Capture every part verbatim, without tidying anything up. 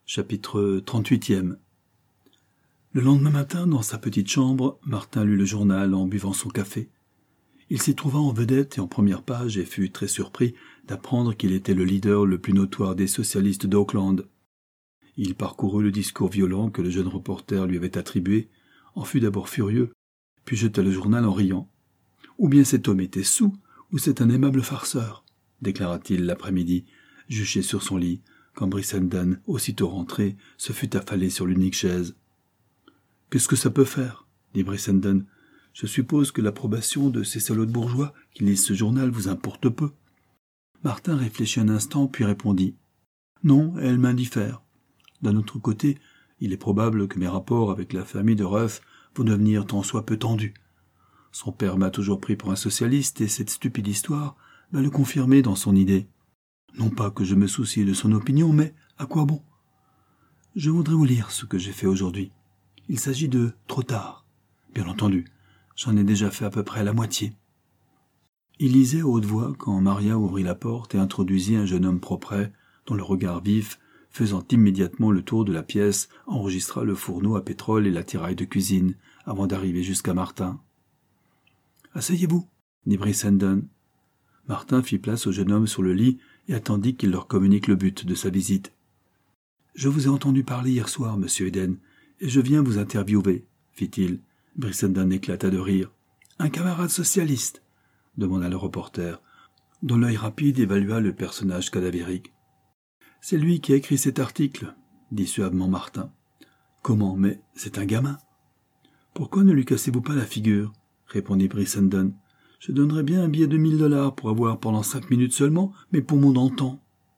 Chapitre trente-huitième. Le lendemain matin, dans sa petite chambre, Martin lut le journal en buvant son café. Il s'y trouva en vedette et en première page et fut très surpris d'apprendre qu'il était le leader le plus notoire des socialistes d'Auckland. Il parcourut le discours violent que le jeune reporter lui avait attribué, en fut d'abord furieux, puis jeta le journal en riant. « Ou bien cet homme était saoul, ou c'est un aimable farceur », déclara-t-il l'après-midi, juché sur son lit, quand Brissenden, aussitôt rentré, se fut affalé sur l'unique chaise. « Qu'est-ce que ça peut faire ?» dit Brissenden. « Je suppose que l'approbation de ces salauds de bourgeois qui lisent ce journal vous importe peu. » Martin réfléchit un instant, puis répondit. « Non, elle m'indiffère. D'un autre côté, il est probable que mes rapports avec la famille de Ruff vont devenir tant soit peu tendus. Son père m'a toujours pris pour un socialiste et cette stupide histoire va le confirmer dans son idée. Non pas que je me soucie de son opinion, mais à quoi bon? Je voudrais vous lire ce que j'ai fait aujourd'hui. Il s'agit de trop tard. Bien entendu, j'en ai déjà fait à peu près la moitié. » Il lisait à haute voix quand Maria ouvrit la porte et introduisit un jeune homme propret, dont le regard vif, faisant immédiatement le tour de la pièce, enregistra le fourneau à pétrole et l'attirail de cuisine, avant d'arriver jusqu'à Martin. « Asseyez-vous, » dit Brissenden. Martin fit place au jeune homme sur le lit et attendit qu'il leur communique le but de sa visite. « Je vous ai entendu parler hier soir, monsieur Eden, et je viens vous interviewer, » fit-il. Brissenden éclata de rire. « Un camarade socialiste ?» demanda le reporter, dont l'œil rapide évalua le personnage cadavérique. « C'est lui qui a écrit cet article, » dit suavement Martin. « Comment, mais c'est un gamin. »« Pourquoi ne lui cassez-vous pas la figure ?» répondit Brissenden. « Je donnerais bien un billet de mille dollars pour avoir pendant cinq minutes seulement mes poumons d'antan. »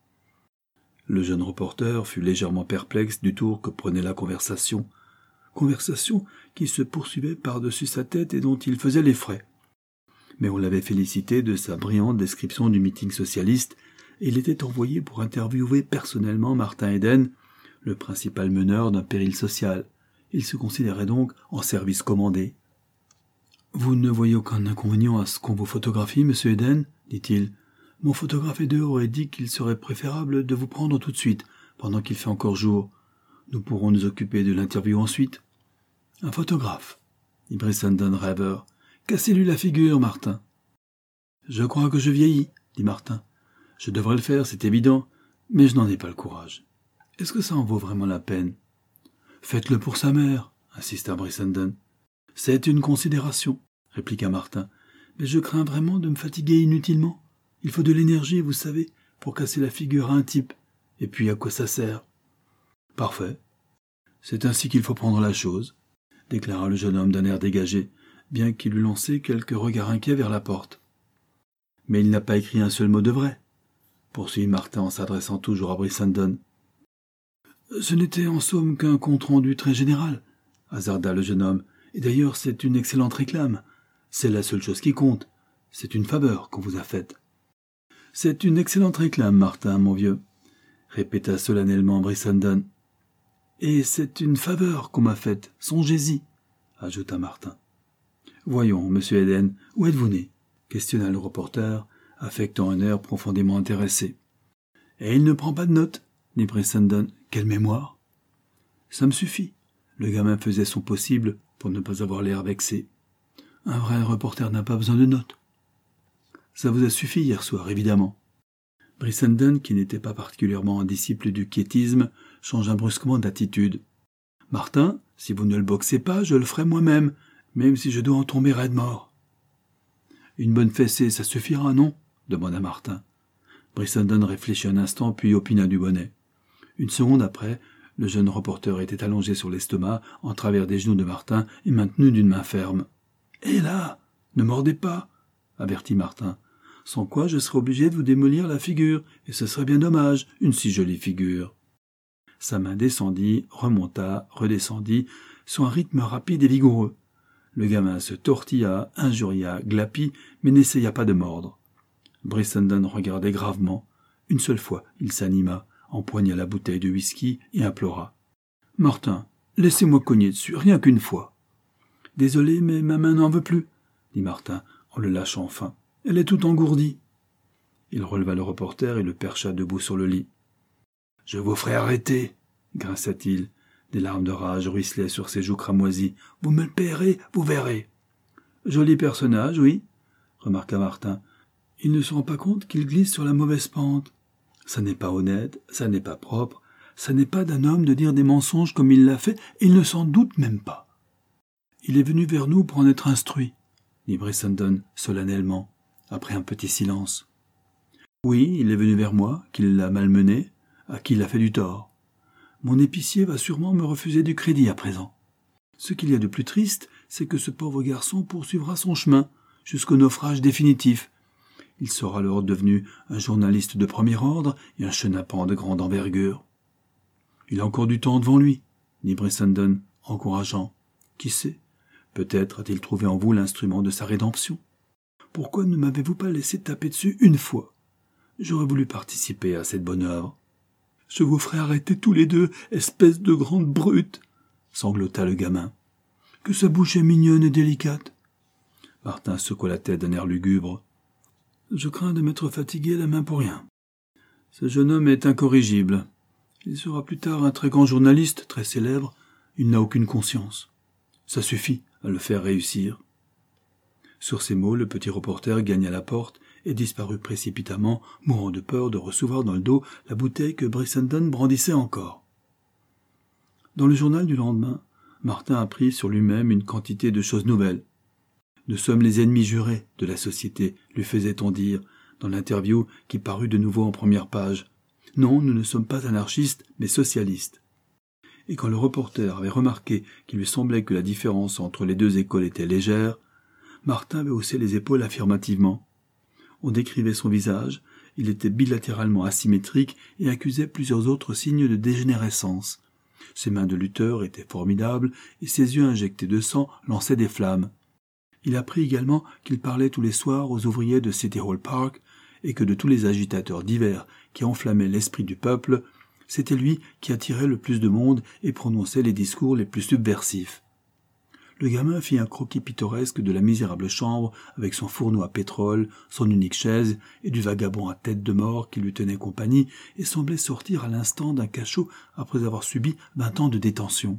Le jeune reporter fut légèrement perplexe du tour que prenait la conversation, conversation qui se poursuivait par-dessus sa tête et dont il faisait les frais. Mais on l'avait félicité de sa brillante description du meeting socialiste et il était envoyé pour interviewer personnellement Martin Eden, le principal meneur d'un péril social. Il se considérait donc en service commandé. « Vous ne voyez aucun inconvénient à ce qu'on vous photographie, monsieur Eden ?» dit-il. « Mon photographe Ede aurait dit qu'il serait préférable de vous prendre tout de suite, pendant qu'il fait encore jour. Nous pourrons nous occuper de l'interview ensuite. »« Un photographe ?» dit Brissenden rêveur. « Cassez-lui la figure, Martin. »« Je crois que je vieillis, » dit Martin. « Je devrais le faire, c'est évident, mais je n'en ai pas le courage. Est-ce que ça en vaut vraiment la peine ?»« Faites-le pour sa mère, » insista Brissenden. « C'est une considération, » répliqua Martin. « Mais je crains vraiment de me fatiguer inutilement. Il faut de l'énergie, vous savez, pour casser la figure à un type. Et puis à quoi ça sert ?»« Parfait. C'est ainsi qu'il faut prendre la chose, » déclara le jeune homme d'un air dégagé, bien qu'il eût lancé quelques regards inquiets vers la porte. « Mais il n'a pas écrit un seul mot de vrai, » poursuivit Martin en s'adressant toujours à Brissenden. « Ce n'était en somme qu'un compte-rendu très général, » hasarda le jeune homme. « Et d'ailleurs, c'est une excellente réclame. C'est la seule chose qui compte. C'est une faveur qu'on vous a faite. »« C'est une excellente réclame, Martin, mon vieux, » répéta solennellement Brissenden. « Et c'est une faveur qu'on m'a faite, songez-y, » ajouta Martin. « Voyons, monsieur Eden, où êtes-vous né ?» questionna le reporter, affectant un air profondément intéressé. « Et il ne prend pas de notes, » dit Brissenden. « Quelle mémoire !»« Ça me suffit. » Le gamin faisait son possible pour ne pas avoir l'air vexé. « Un vrai reporter n'a pas besoin de notes. »« Ça vous a suffi hier soir, évidemment. » Brissenden, qui n'était pas particulièrement un disciple du quiétisme, changea brusquement d'attitude. « Martin, si vous ne le boxez pas, je le ferai moi-même, même si je dois en tomber raide mort. »« Une bonne fessée, ça suffira, non ?» demanda Martin. Brissenden réfléchit un instant, puis opina du bonnet. Une seconde après, le jeune reporter était allongé sur l'estomac, en travers des genoux de Martin, et maintenu d'une main ferme. « Hé là, ne mordez pas !» avertit Martin. « Sans quoi je serais obligé de vous démolir la figure, et ce serait bien dommage, une si jolie figure. » Sa main descendit, remonta, redescendit, sur un rythme rapide et vigoureux. Le gamin se tortilla, injuria, glapit, mais n'essaya pas de mordre. Brissenden regardait gravement. Une seule fois, il s'anima, empoigna la bouteille de whisky et implora. « Martin, laissez-moi cogner dessus, rien qu'une fois. »« Désolé, mais ma main n'en veut plus, » dit Martin, en le lâchant enfin. « Elle est toute engourdie. » Il releva le reporter et le percha debout sur le lit. « Je vous ferai arrêter, » grinça-t-il. Des larmes de rage ruisselaient sur ses joues cramoisies. « Vous me le payerez, vous verrez !»« Joli personnage, oui, » remarqua Martin. « Il ne se rend pas compte qu'il glisse sur la mauvaise pente. Ça n'est pas honnête, ça n'est pas propre, ça n'est pas d'un homme de dire des mensonges comme il l'a fait, et il ne s'en doute même pas. »« Il est venu vers nous pour en être instruit, » dit Brissenden solennellement, après un petit silence. « Oui, il est venu vers moi, qu'il l'a malmené, à qui il a fait du tort. Mon épicier va sûrement me refuser du crédit à présent. Ce qu'il y a de plus triste, c'est que ce pauvre garçon poursuivra son chemin jusqu'au naufrage définitif. Il sera alors devenu un journaliste de premier ordre et un chenapan de grande envergure. »« Il a encore du temps devant lui, » dit Brissenden, encourageant. « Qui sait, peut-être a-t-il trouvé en vous l'instrument de sa rédemption. Pourquoi ne m'avez-vous pas laissé taper dessus une fois ? J'aurais voulu participer à cette bonne œuvre. »« Je vous ferai arrêter tous les deux, espèce de grande brute !» sanglota le gamin. « Que sa bouche est mignonne et délicate. » Martin secoua la tête d'un air lugubre. « Je crains de m'être fatigué la main pour rien. Ce jeune homme est incorrigible. Il sera plus tard un très grand journaliste, très célèbre. Il n'a aucune conscience. Ça suffit à le faire réussir. » Sur ces mots, le petit reporter gagna la porte et disparut précipitamment, mourant de peur de recevoir dans le dos la bouteille que Brissenden brandissait encore. Dans le journal du lendemain, Martin apprit sur lui-même une quantité de choses nouvelles. « Nous sommes les ennemis jurés de la société », lui faisait-on dire, dans l'interview qui parut de nouveau en première page. « Non, nous ne sommes pas anarchistes, mais socialistes. » Et quand le reporter avait remarqué qu'il lui semblait que la différence entre les deux écoles était légère, Martin avait haussé les épaules affirmativement. On décrivait son visage, il était bilatéralement asymétrique et accusait plusieurs autres signes de dégénérescence. Ses mains de lutteur étaient formidables et ses yeux injectés de sang lançaient des flammes. Il apprit également qu'il parlait tous les soirs aux ouvriers de City Hall Park et que de tous les agitateurs divers qui enflammaient l'esprit du peuple, c'était lui qui attirait le plus de monde et prononçait les discours les plus subversifs. Le gamin fit un croquis pittoresque de la misérable chambre avec son fourneau à pétrole, son unique chaise et du vagabond à tête de mort qui lui tenait compagnie et semblait sortir à l'instant d'un cachot après avoir subi vingt ans de détention.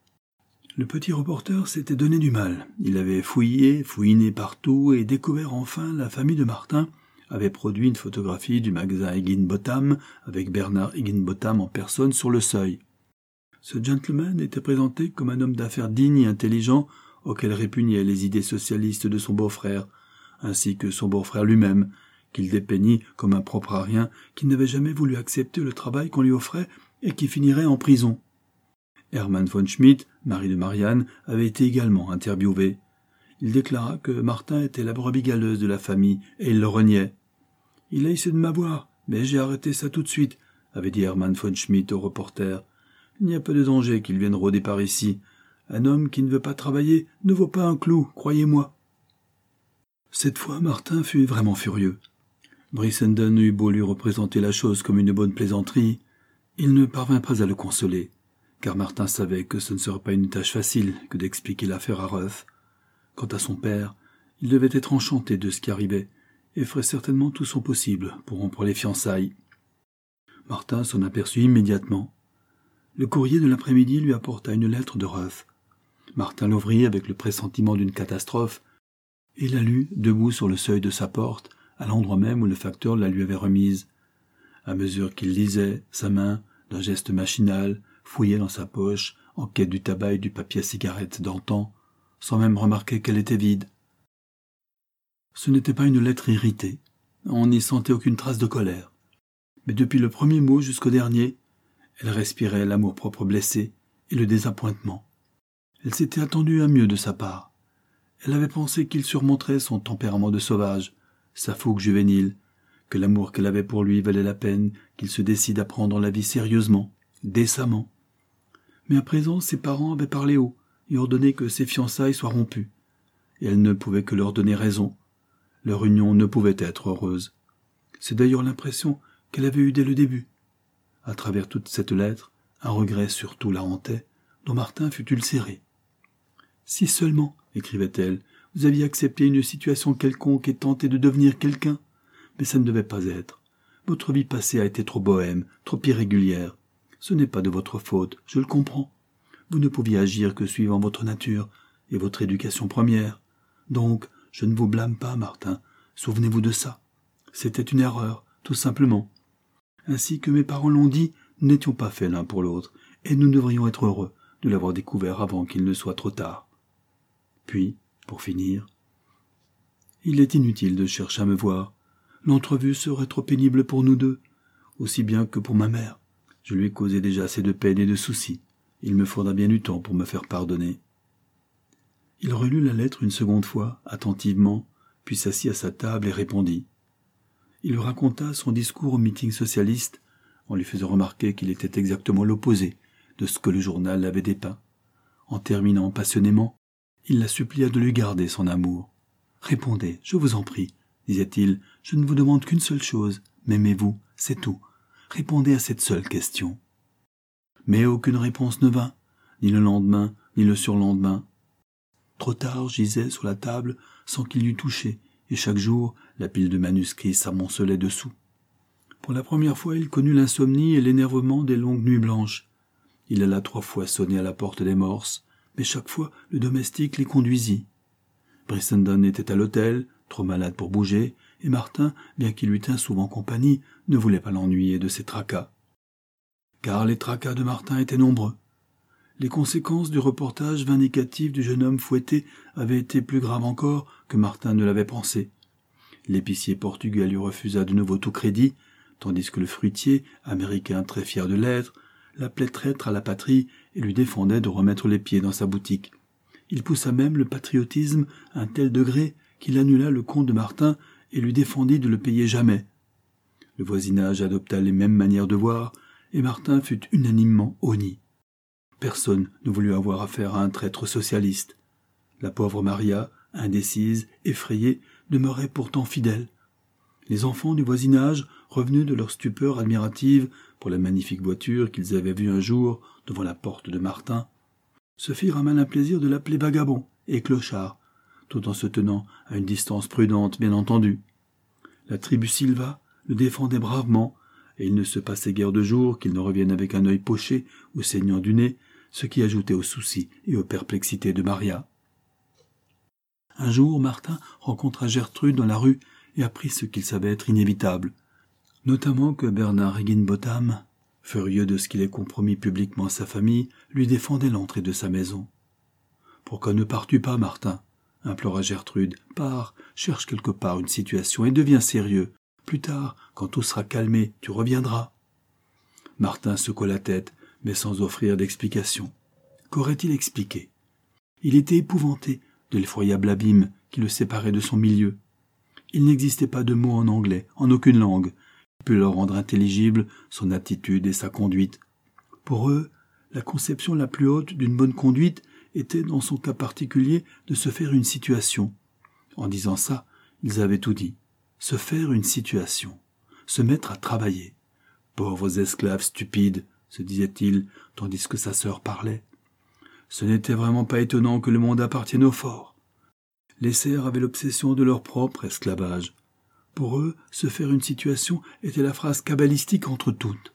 Le petit reporter s'était donné du mal. Il avait fouillé, fouiné partout et découvert enfin la famille de Martin, avait produit une photographie du magasin Higginbotham avec Bernard Higginbotham en personne sur le seuil. Ce gentleman était présenté comme un homme d'affaires digne et intelligent auquel répugnaient les idées socialistes de son beau-frère, ainsi que son beau-frère lui-même, qu'il dépeignit comme un propre à rien qui n'avait jamais voulu accepter le travail qu'on lui offrait et qui finirait en prison. Hermann von Schmidt, mari de Marianne, avait été également interviewé. Il déclara que Martin était la brebis galeuse de la famille et il le reniait. « Il a essayé de m'avoir, mais j'ai arrêté ça tout de suite », avait dit Hermann von Schmidt au reporter. « Il n'y a pas de danger qu'il vienne rôder par ici. Un homme qui ne veut pas travailler ne vaut pas un clou, croyez-moi. » Cette fois, Martin fut vraiment furieux. Brissenden eut beau lui représenter la chose comme une bonne plaisanterie, il ne parvint pas à le consoler, car Martin savait que ce ne serait pas une tâche facile que d'expliquer l'affaire à Ruff. Quant à son père, il devait être enchanté de ce qui arrivait, et ferait certainement tout son possible pour rompre les fiançailles. Martin s'en aperçut immédiatement. Le courrier de l'après-midi lui apporta une lettre de Ruff. Martin l'ouvrit avec le pressentiment d'une catastrophe, et la lut debout sur le seuil de sa porte, à l'endroit même où le facteur la lui avait remise. À mesure qu'il lisait, sa main, d'un geste machinal, fouillait dans sa poche, en quête du tabac et du papier à cigarette d'antan, sans même remarquer qu'elle était vide. Ce n'était pas une lettre irritée, on n'y sentait aucune trace de colère. Mais depuis le premier mot jusqu'au dernier, elle respirait l'amour-propre blessé et le désappointement. Elle s'était attendue à mieux de sa part. Elle avait pensé qu'il surmonterait son tempérament de sauvage, sa fougue juvénile, que l'amour qu'elle avait pour lui valait la peine qu'il se décide à prendre la vie sérieusement, décemment. Mais à présent, ses parents avaient parlé haut et ordonné que ses fiançailles soient rompues. Et elle ne pouvait que leur donner raison. Leur union ne pouvait être heureuse. C'est d'ailleurs l'impression qu'elle avait eue dès le début. À travers toute cette lettre, un regret surtout la hantait, dont Martin fut ulcéré. « Si seulement, écrivait-elle, vous aviez accepté une situation quelconque et tenté de devenir quelqu'un, mais ça ne devait pas être. Votre vie passée a été trop bohème, trop irrégulière. Ce n'est pas de votre faute, je le comprends. Vous ne pouviez agir que suivant votre nature et votre éducation première. Donc, je ne vous blâme pas, Martin. Souvenez-vous de ça. C'était une erreur, tout simplement. Ainsi que mes parents l'ont dit, nous n'étions pas faits l'un pour l'autre, et nous devrions être heureux de l'avoir découvert avant qu'il ne soit trop tard. Puis, pour finir, il est inutile de chercher à me voir. L'entrevue serait trop pénible pour nous deux, aussi bien que pour ma mère. Je lui ai causé déjà assez de peine et de soucis. Il me faudra bien du temps pour me faire pardonner. Il relut la lettre une seconde fois, attentivement, puis s'assit à sa table et répondit. Il lui raconta son discours au meeting socialiste, en lui faisant remarquer qu'il était exactement l'opposé de ce que le journal avait dépeint. En terminant passionnément, il la supplia de lui garder son amour. « Répondez, je vous en prie, » disait-il, « je ne vous demande qu'une seule chose, m'aimez-vous, c'est tout. Répondez à cette seule question. » Mais aucune réponse ne vint, ni le lendemain, ni le surlendemain. Trop tard gisait sur la table sans qu'il y eût touché, et chaque jour, la pile de manuscrits s'amoncelait dessous. Pour la première fois, il connut l'insomnie et l'énervement des longues nuits blanches. Il alla trois fois sonner à la porte des morses, mais chaque fois le domestique l'y conduisit. Brissenden était à l'hôtel, trop malade pour bouger, et Martin, bien qu'il lui tînt souvent compagnie, ne voulait pas l'ennuyer de ses tracas. Car les tracas de Martin étaient nombreux. Les conséquences du reportage vindicatif du jeune homme fouetté avaient été plus graves encore que Martin ne l'avait pensé. L'épicier portugais lui refusa de nouveau tout crédit, tandis que le fruitier, américain très fier de l'être, l'appelait traître à la patrie et lui défendait de remettre les pieds dans sa boutique. Il poussa même le patriotisme à un tel degré qu'il annula le compte de Martin et lui défendit de le payer jamais. Le voisinage adopta les mêmes manières de voir, et Martin fut unanimement honni. Personne ne voulut avoir affaire à un traître socialiste. La pauvre Maria, indécise, effrayée, demeurait pourtant fidèle. Les enfants du voisinage, revenus de leur stupeur admirative pour la magnifique voiture qu'ils avaient vue un jour devant la porte de Martin, se firent un malin plaisir de l'appeler vagabond et clochard, tout en se tenant à une distance prudente, bien entendu. La tribu Silva le défendait bravement, et il ne se passait guère de jour qu'il ne revienne avec un œil poché ou saignant du nez, ce qui ajoutait aux soucis et aux perplexités de Maria. Un jour, Martin rencontra Gertrude dans la rue et apprit ce qu'il savait être inévitable, notamment que Bernard Higginbotham, furieux de ce qu'il ait compromis publiquement sa famille, lui défendait l'entrée de sa maison. « Pourquoi ne pars-tu pas, Martin ?» implora Gertrude. « Pars, cherche quelque part une situation et deviens sérieux. Plus tard, quand tout sera calmé, tu reviendras. » Martin secoua la tête, mais sans offrir d'explication. Qu'aurait-il expliqué? Il était épouvanté de l'effroyable abîme qui le séparait de son milieu. Il n'existait pas de mots en anglais, en aucune langue, qui pût leur rendre intelligible son attitude et sa conduite. Pour eux, la conception la plus haute d'une bonne conduite était, dans son cas particulier, de se faire une situation. En disant ça, ils avaient tout dit. Se faire une situation. Se mettre à travailler. Pauvres esclaves stupides, se disait-il, tandis que sa sœur parlait. Ce n'était vraiment pas étonnant que le monde appartienne aux forts. Les serfs avaient l'obsession de leur propre esclavage. Pour eux, se faire une situation était la phrase cabalistique entre toutes.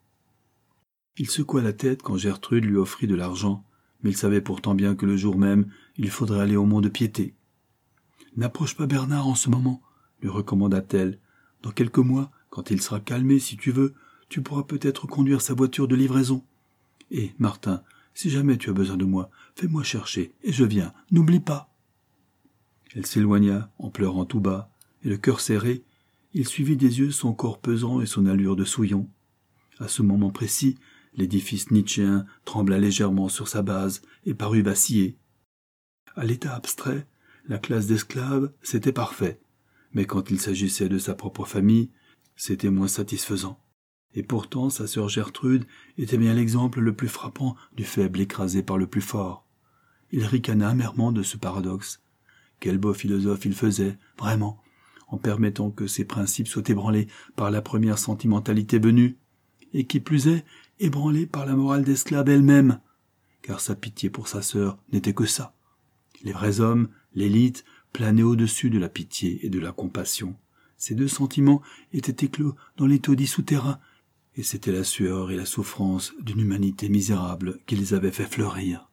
Il secoua la tête quand Gertrude lui offrit de l'argent, mais il savait pourtant bien que le jour même, il faudrait aller au mont-de-piété. « N'approche pas Bernard en ce moment, » lui recommanda-t-elle. « Dans quelques mois, quand il sera calmé, si tu veux, tu pourras peut-être conduire sa voiture de livraison. Et, Martin, si jamais tu as besoin de moi, fais-moi chercher, et je viens, n'oublie pas. » Elle s'éloigna, en pleurant tout bas, et le cœur serré, il suivit des yeux son corps pesant et son allure de souillon. À ce moment précis, l'édifice nietzschéen trembla légèrement sur sa base et parut vaciller. À l'état abstrait, la classe d'esclaves, c'était parfait, mais quand il s'agissait de sa propre famille, c'était moins satisfaisant. Et pourtant, sa sœur Gertrude était bien l'exemple le plus frappant du faible écrasé par le plus fort. Il ricana amèrement de ce paradoxe. Quel beau philosophe il faisait, vraiment, en permettant que ses principes soient ébranlés par la première sentimentalité venue, et qui plus est, ébranlés par la morale d'esclave elle-même, car sa pitié pour sa sœur n'était que ça. Les vrais hommes, l'élite, planaient au-dessus de la pitié et de la compassion. Ces deux sentiments étaient éclos dans les taudis souterrains et c'était la sueur et la souffrance d'une humanité misérable qui les avait fait fleurir.